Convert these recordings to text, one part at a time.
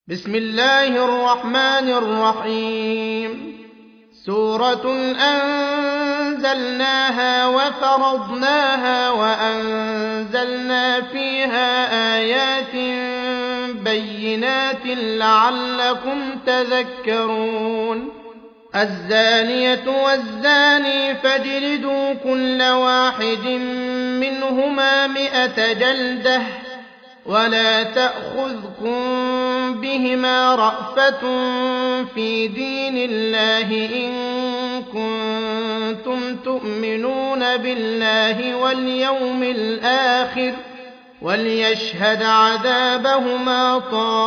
بسم الله الرحمن الرحيم سورة أنزلناها وفرضناها وأنزلنا فيها آيات بينات لعلكم تذكرون الزانية والزاني فاجلدوا كل واحد منهما 100 جلدة ولا تأخذكم بهما رأفة في دين الله إن كنتم تؤمنون بالله واليوم الآخر وليشهد عذابهما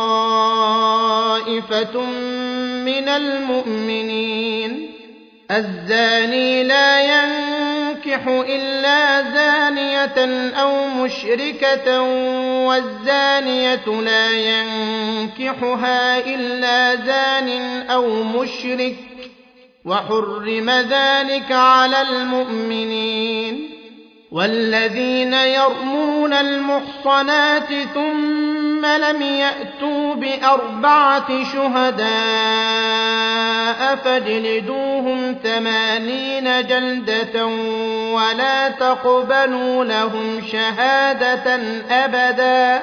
طائفة من المؤمنين الزاني لا ينكح إلا زانية أو مشركة والزانية لا ينكحها إلا زان أو مشرك وحرم ذلك على المؤمنين والذين يرمون المحصنات ثم لم يأتوا ب4 شهداء فاجلدوهم 80 جلدة ولا تقبلوا لهم شهادة أبدا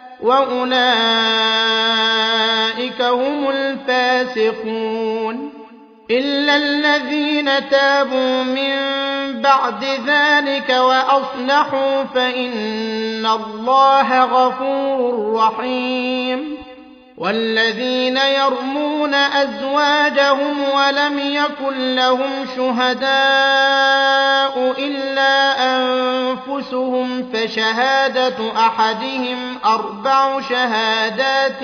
وأولئك هم الفاسقون إلا الذين تابوا من بعد ذلك وأصلحوا فإن الله غفور رحيم والذين يرمون أزواجهم ولم يكن لهم شهداء إلا أنفسهم فشهادة أحدهم 4 شهادات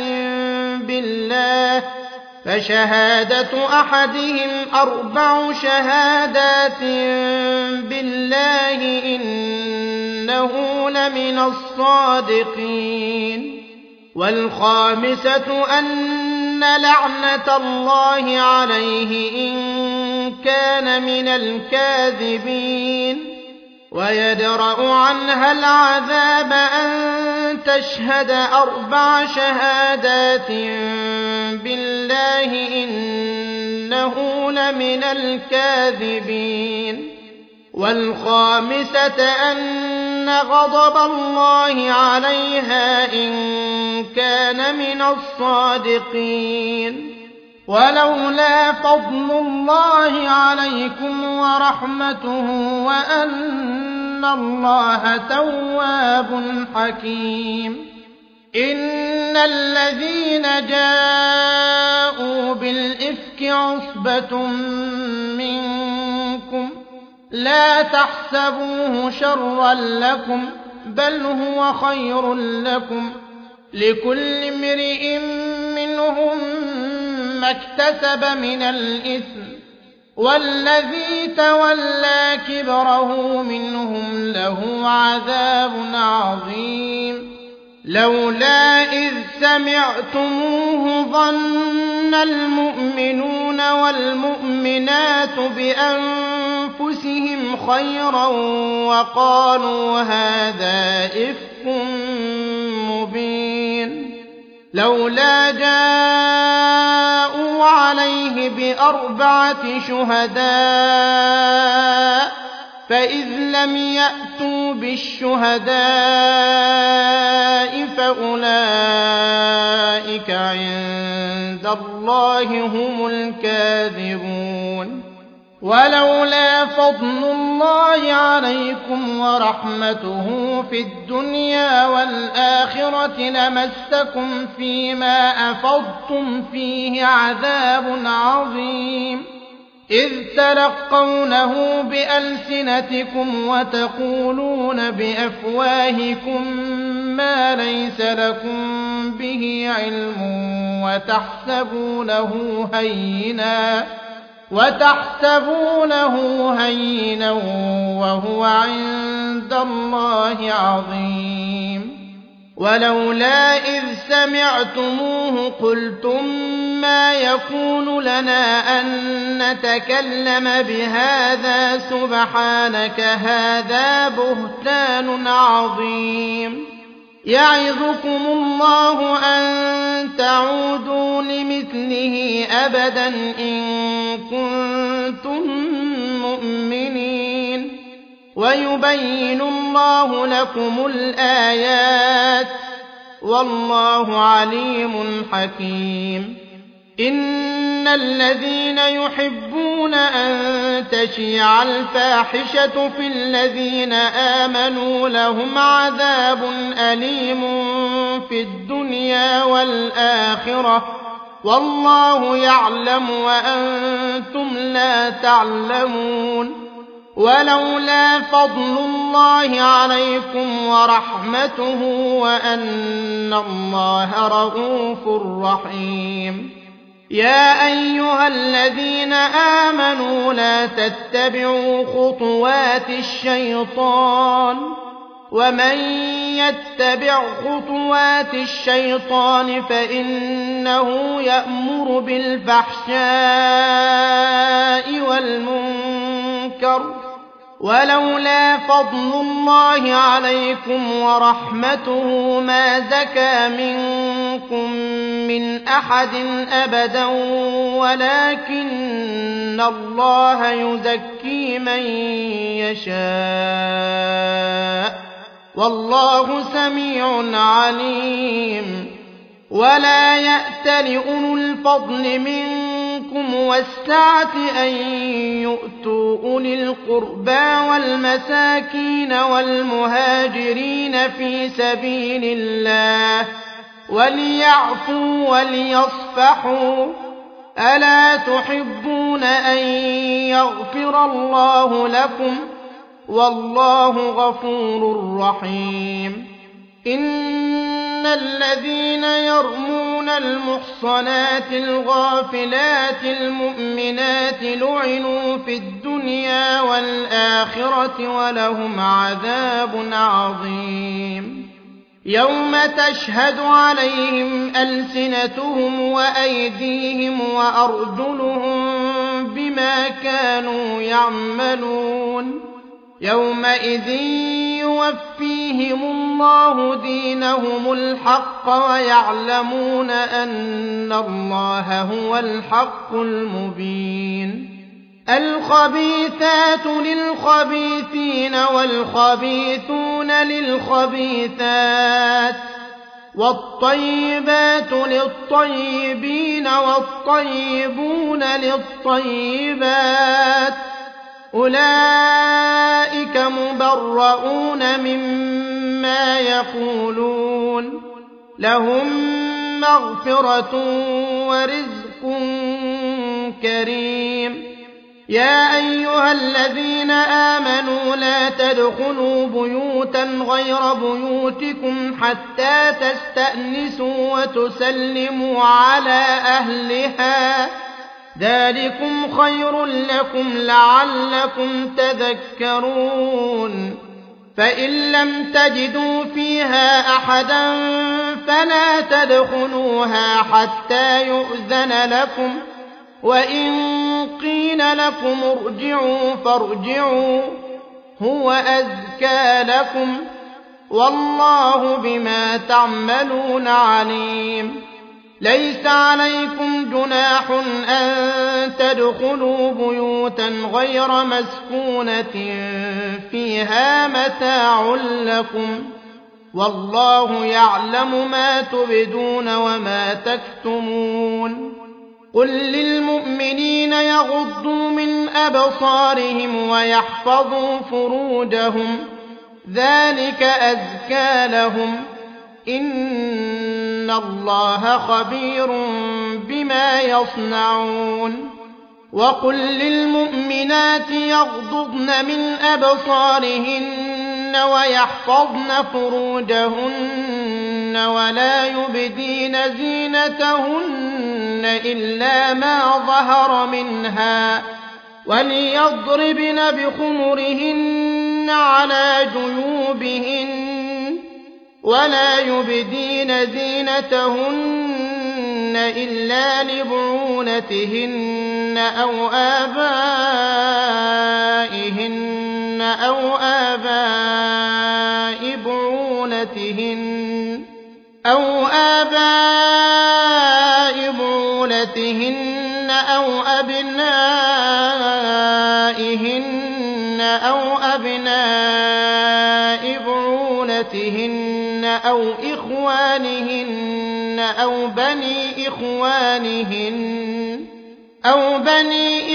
بالله إنه لمن الصادقين والخامسة أن لعنة الله عليه إن كان من الكاذبين ويدرأ عنها العذاب أن تشهد 4 شهادات بالله إنه لمن الكاذبين والخامسة أن غضب الله عليها إن كان من الصادقين ولولا فضل الله عليكم ورحمته وأن الله تواب حكيم إن الذين جاءوا بالإفك عصبة منكم لا تحسبوه شرا لكم بل هو خير لكم لكل امرئ منهم ما اكتسب من الإثم والذي تولى كبره منهم له عذاب عظيم لولا إذ سمعتموه ظن المؤمنون والمؤمنات بأنفسهم خيرا وقالوا هذا إفك مبين لولا جاءوا عليه ب4 شهداء فإذ لم يأتوا بالشهداء فأولئك عند الله هم الكاذبون ولولا فضل الله عليكم ورحمته في الدنيا والآخرة لمسكم فيما أفضتم فيه عذاب عظيم إذ تلقونه بألسنتكم وتقولون بأفواهكم ما ليس لكم به علم وتحسبونه هينا وهو عند الله عظيم ولولا إذ سمعتموه قلتم ما يكون لنا أن نتكلم بهذا سبحانك هذا بهتان عظيم يعظكم الله أن تعودوا تعودوا لمثله أبدا إن كنتم مؤمنين ويبين الله لكم الآيات والله عليم حكيم إن الذين يحبون أن تشيع الفاحشة في الذين آمنوا لهم عذاب أليم في الدنيا والآخرة والله يعلم وأنتم لا تعلمون ولولا فضل الله عليكم ورحمته وأن الله رءوف رحيم يا أيها الذين آمنوا لا تتبعوا خطوات الشيطان ومن يتبع خطوات الشيطان فإنه يأمر بالفحشاء والمنكر ولولا فضل الله عليكم ورحمته ما زكى منكم من أحد أبدا ولكن الله يزكي من يشاء والله سميع عليم ولا يأتل أولو الفضل منكم والسعة أن يؤتوا أولي القربى والمساكين والمهاجرين في سبيل الله وليعفوا وليصفحوا ألا تحبون أن يغفر الله لكم والله غفور رحيم إن الذين يرمون المحصنات الغافلات المؤمنات لعنوا في الدنيا والآخرة ولهم عذاب عظيم يوم تشهد عليهم ألسنتهم وأيديهم وأرجلهم بما كانوا يعملون يومئذ يوفيهم الله دينهم الحق ويعلمون أن الله هو الحق المبين الخبيثات للخبيثين والخبيثون للخبيثات والطيبات للطيبين والطيبون للطيبات أولئك مبرؤون مما يقولون لهم مغفرة ورزق كريم يا أيها الذين آمنوا لا تدخلوا بيوتا غير بيوتكم حتى تستأنسوا وتسلموا على أهلها ذلكم خير لكم لعلكم تذكرون فإن لم تجدوا فيها أحدا فلا تدخلوها حتى يؤذن لكم وإن قيل لكم ارجعوا فارجعوا هو أزكى لكم والله بما تعملون عليم ليس عليكم جناح أن تدخلوا بيوتا غير مسكونة فيها متاع لكم والله يعلم ما تبدون وما تكتمون قل للمؤمنين يغضوا من أبصارهم ويحفظوا فروجهم ذلك أزكى لهم إن الله خبير بما يصنعون وقل للمؤمنات يغضضن من أبصارهن ويحفظن فروجهن ولا يبدين زينتهن إلا ما ظهر منها وليضربن بخمرهن على جيوبهن ولا يبدين زينتهن إلا لبعولتهن أو آبائهن أو آباء بعولتهن أو أبنائهن أو أبناء بعولتهن أو إخوانهن أو بني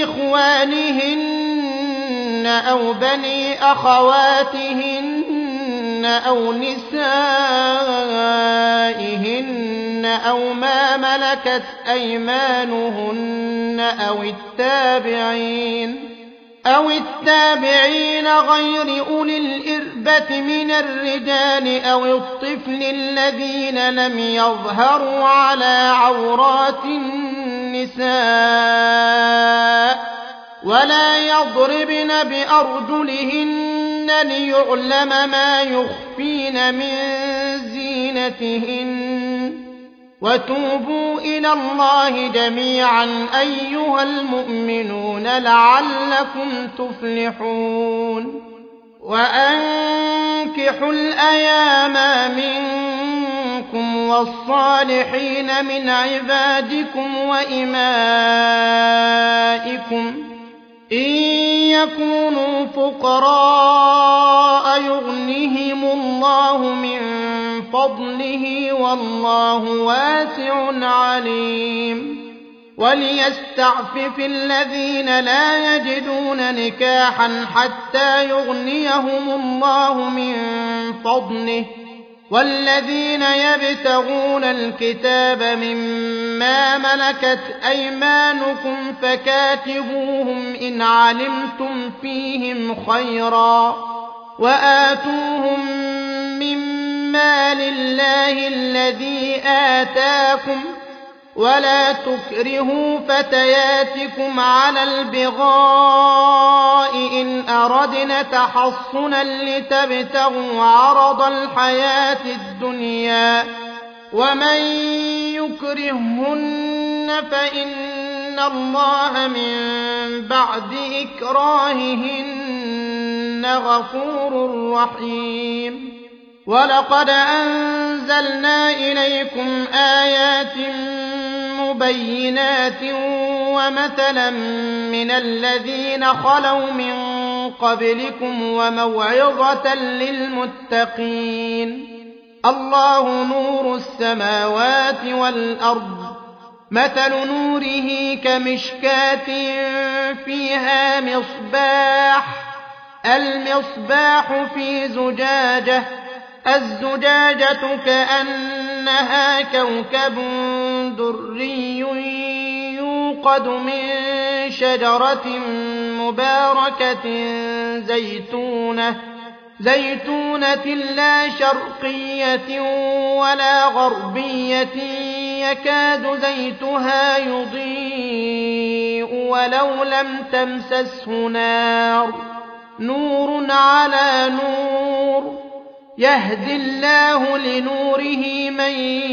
إخوانهن أو بني أخواتهن أو نسائهن أو ما ملكت أيمانهن أو التابعين غير أولي الإربة من الرجال أو الطفل الذين لم يظهروا على عورات النساء ولا يضربن بأرجلهن ليعلم ما يخفين من زينتهن وتوبوا إلى الله جميعا أيها المؤمنون لعلكم تفلحون وأنكحوا الأيام منكم والصالحين من عبادكم وإمائكم إن يكونوا فقراء يغنهم الله من فضله والله واسع عليم وليستعفف الذين لا يجدون نكاحا حتى يغنيهم الله من فضله والذين يبتغون الكتاب مما ملكت أيمانكم فكاتبوهم إن علمتم فيهم خيرا وآتوهم مما لله الذي آتاكم ولا تكرهوا فتياتكم على البغاء إن أردنا تحصنا لتبتغوا عرض الحياة الدنيا ومن يكرهن فإن الله من بعد إكراههن غفور رحيم ولقد أنزلنا إليكم آيات مبينات ومثلا من الذين خلوا من قبلكم وموعظة للمتقين الله نور السماوات والأرض مثل نوره كمشكاة فيها المصباح في زجاجة الزجاجة كأنها كوكب دري يوقد من شجرة مباركة زيتونة لا شرقية ولا غربية يكاد زيتها يضيء ولو لم تمسسه نار نور على نور يهدي الله لنوره من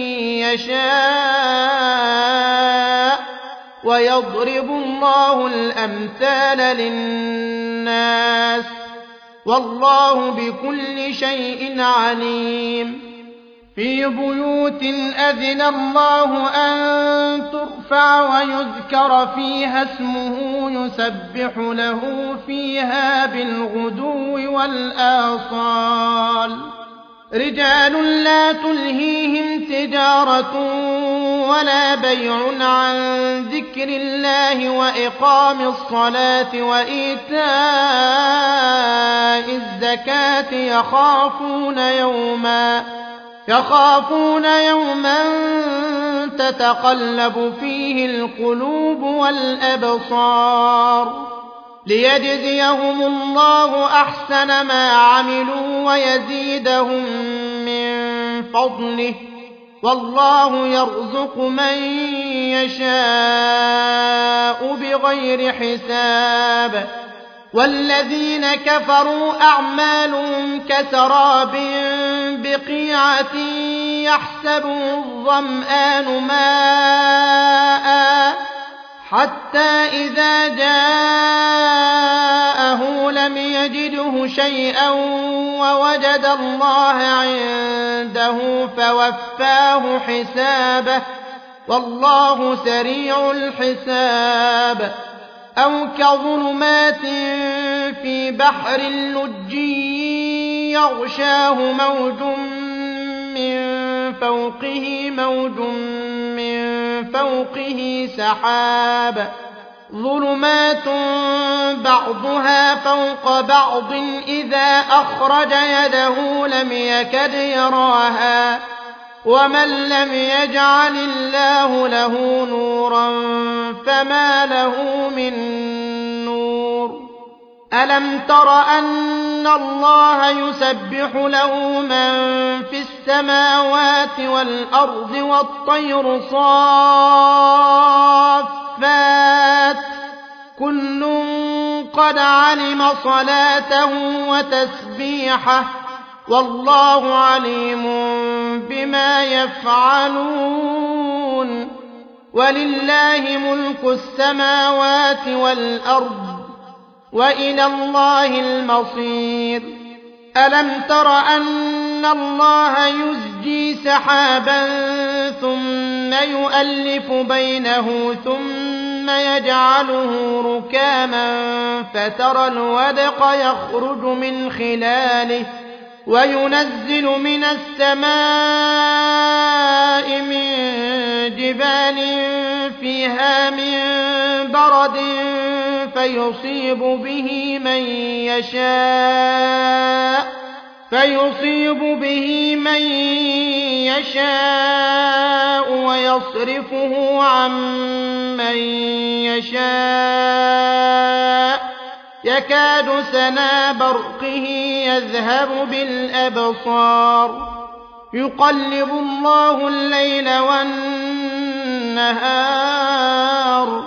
يشاء ويضرب الله الأمثال للناس والله بكل شيء عليم في بيوت أذن الله أن ترفع ويذكر فيها اسمه يسبح له فيها بالغدو والآصال رجال لا تلهيهم تجارة ولا بيع عن ذكر الله وإقام الصلاة وإيتاء الزكاة يخافون يوما تتقلب فيه القلوب والأبصار ليجزيهم الله أحسن ما عملوا ويزيدهم من فضله والله يرزق من يشاء بغير حساب والذين كفروا أعمالهم كسراب بقيعة يحسبه الظمآن ماء حتى إذا جاءه لم يجده شيئا ووجد الله عنده فوفاه حسابه والله سريع الحساب أو كظلمات في بحر لجي يغشاه موج من فوقه موج من فوقه سحاب ظلمات بعضها فوق بعض إذا أخرج يده لم يكد يراها ومن لم يجعل الله له نورا فما له من نور ألم تر أن الله يسبح له من في السماوات والأرض والطير صافات كل قد علم صلاته وتسبيحه والله عليم بما يفعلون ولله ملك السماوات والأرض وإلى الله المصير ألم تر أن الله يزجي سحابا ثم يؤلف بينه ثم يجعله ركاما فترى الودق يخرج من خلاله وينزل من السماء من جبال فيها من برد فيصيب به من يشاء ويصرفه عن من يشاء يكاد سنا برقه يذهب بالأبصار يقلب الله الليل والنهار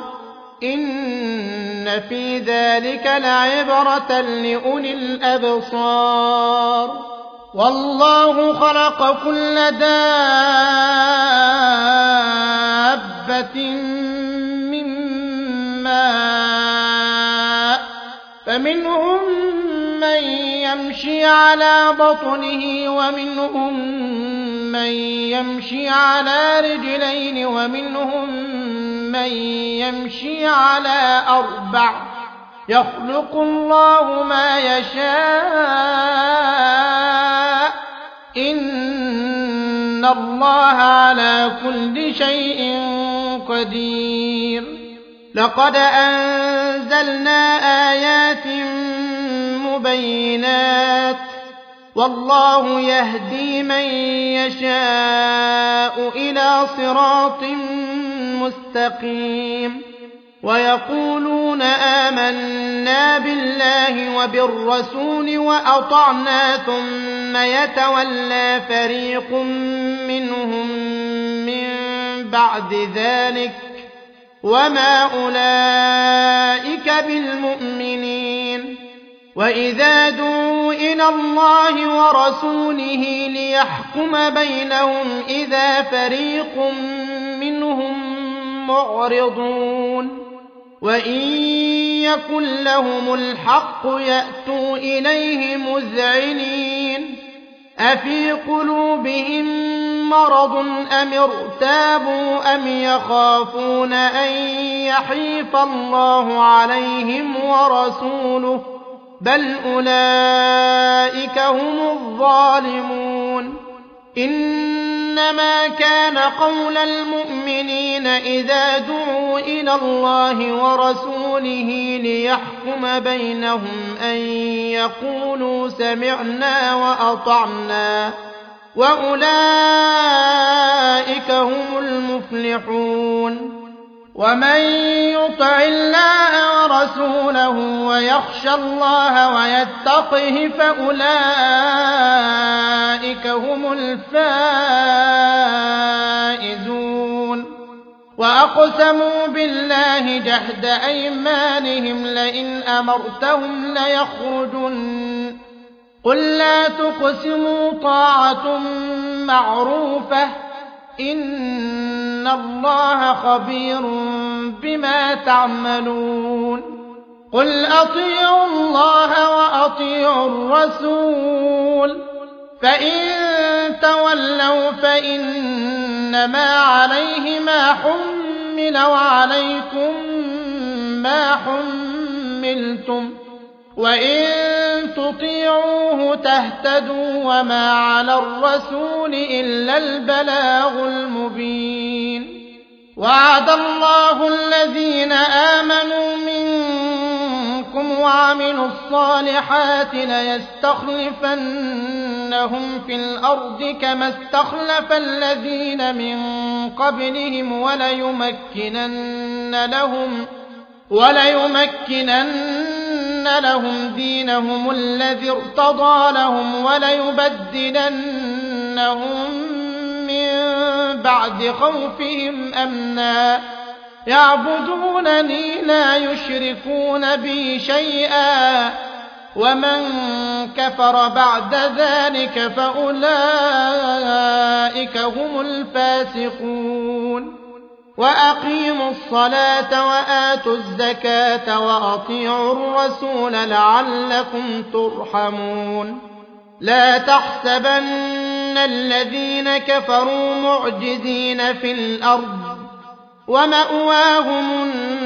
إن في ذلك لعبرة لأولي الأبصار والله خلق كل دابة من ماء فمنهم من يمشي على بطنه ومنهم من يمشي على رجلين ومنهم من يمشي على أربع يخلق الله ما يشاء إن الله على كل شيء قدير لقد أنزلنا آيات مبينات والله يهدي من يشاء إلى صراط مستقيم ويقولون آمنا بالله وبالرسول وأطعنا ثم يتولى فريق منهم من بعد ذلك وما أولئك بالمؤمنين وإذا دعوا إلى الله ورسوله ليحكم بينهم إذا فريق منهم معرضون وإن يكن لهم الحق يأتوا إليه مذعنين أفي قلوبهم مرض أم ارتابوا أم يخافون أن يحيف الله عليهم ورسوله بل أولئك هم الظالمون إنما كان قول المؤمنين إذا دعوا إلى الله ورسوله ليحكم بينهم أن يقولوا سمعنا وأطعنا وأولئك هم المفلحون ومن يطع الله ورسوله ويخشى الله ويتقه فأولئك هم الفائزون وأقسموا بالله جهد أيمانهم لئن أمرتهم ليخرجن قل لا تقسموا طاعة معروفة إن الله خبير بما تعملون قل أطيعوا الله وأطيعوا الرسول فإن تولوا فإنما عليه ما ما حمل وعليكم ما حملتم وإن تطيعوه تهتدوا وما على الرسول إلا البلاغ المبين وعد الله الذين آمنوا منكم وعملوا الصالحات ليستخلفنهم في الأرض كما استخلف الذين من قبلهم وليمكنن لهم دينهم الذي ارتضى لهم وليبدلنهم من بعد خوفهم أمنا يعبدونني لا يشركون بي شيئا ومن كفر بعد ذلك فأولئك هم الفاسقون وأقيموا الصلاة وآتوا الزكاة وأطيعوا الرسول لعلكم ترحمون لا تحسبن الذين كفروا معجزين في الأرض ومأواهم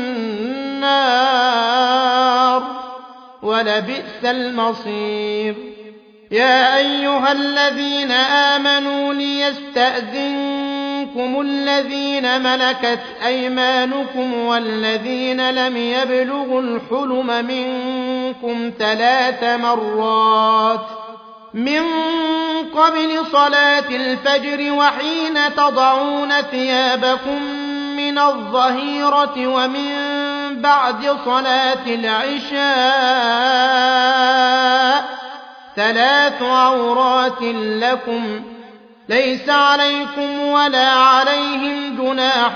النار ولبئس المصير يا أيها الذين آمنوا ليستأذنكم الذين ملكت أيمانكم والذين لم يبلغوا الحلم منكم 3 مرات من قبل صلاة الفجر وحين تضعون ثيابكم من الظهيرة ومن بعد صلاة العشاء 3 عورات لكم ليس عليكم ولا عليهم جناح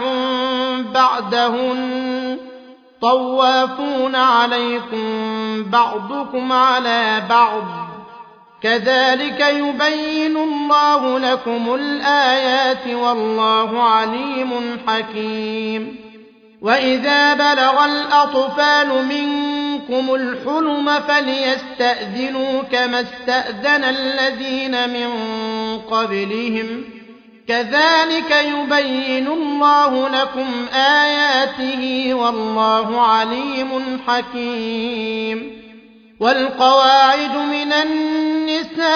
بعدهن طوافون عليكم بعضكم على بعض كذلك يبين الله لكم الآيات والله عليم حكيم وإذا بلغ الأطفال منكم الحلم فليستأذنوا كما استأذن الذين من قبلهم كذلك يبين الله لكم آياته والله عليم حكيم والقواعد من النساء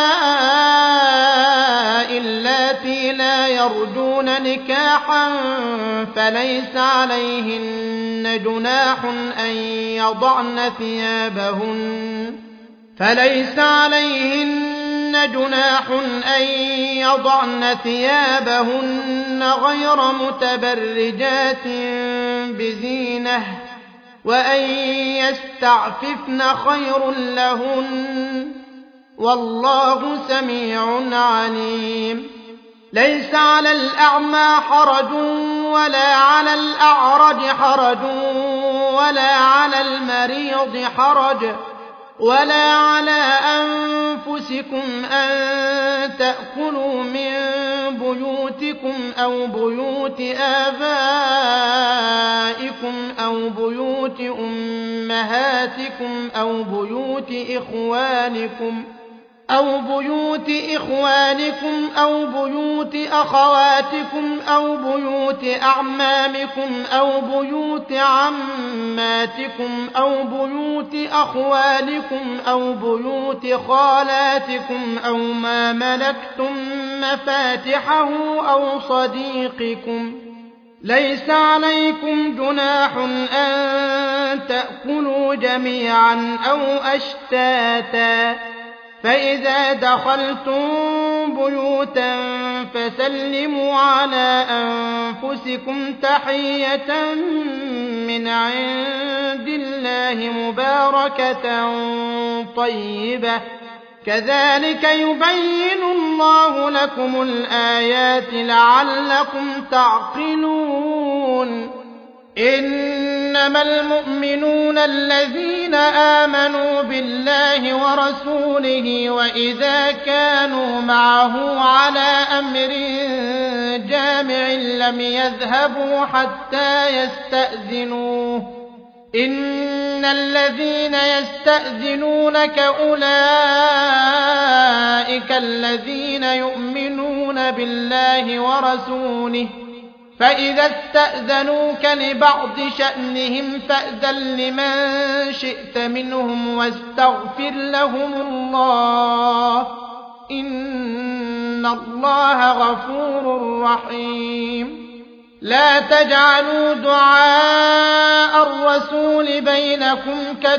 اللاتي لا يرجون نكاحا فليس عليهن جناح أن يضعن ثيابهن غير متبرجات بزينة وأن يستعففن خير لهن والله سميع عليم ليس على الأعمى حرج ولا على الأعرج حرج ولا على المريض حرج ولا على أنفسكم أن تأكلوا من بيوتكم أو بيوت آبائكم أو بيوت أمهاتكم أو بيوت إخوانكم أو بيوت أخواتكم أو بيوت أعمامكم أو بيوت عماتكم أو بيوت أخوالكم أو بيوت خالاتكم أو ما ملكتم مفاتحه أو صديقكم ليس عليكم جناح أن تأكلوا جميعا أو أشتاتا فإذا دخلتم بيوتا فسلموا على أنفسكم تحية من عند الله مباركة طيبة كذلك يبين الله لكم الآيات لعلكم تعقلون إنما المؤمنون الذين آمنوا بالله ورسوله وإذا كانوا معه على أمر جامع لم يذهبوا حتى يستأذنوه إن الذين يستأذنونك أولئك الذين يؤمنون بالله ورسوله فإذا استأذنوك لبعض شأنهم فأذن لمن شئت منهم واستغفر لهم الله إن الله غفور رحيم لا تجعلوا دعاء الرسول بينكم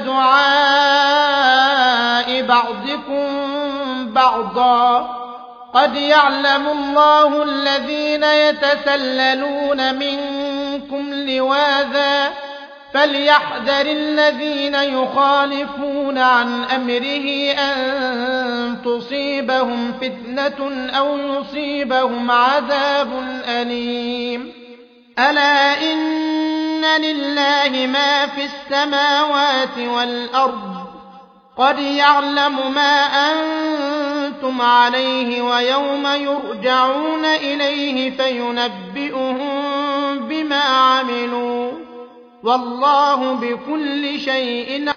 كدعاء بعضكم بعضا قد يعلم الله الذين يتسللون منكم لواذا فليحذر الذين يخالفون عن أمره أن تصيبهم فتنة أو يصيبهم عذاب أليم ألا إن لله ما في السماوات والأرض قد يعلم ما أنتم عليه ويوم يرجعون إليه فينبئهم بما عملوا والله بكل شيء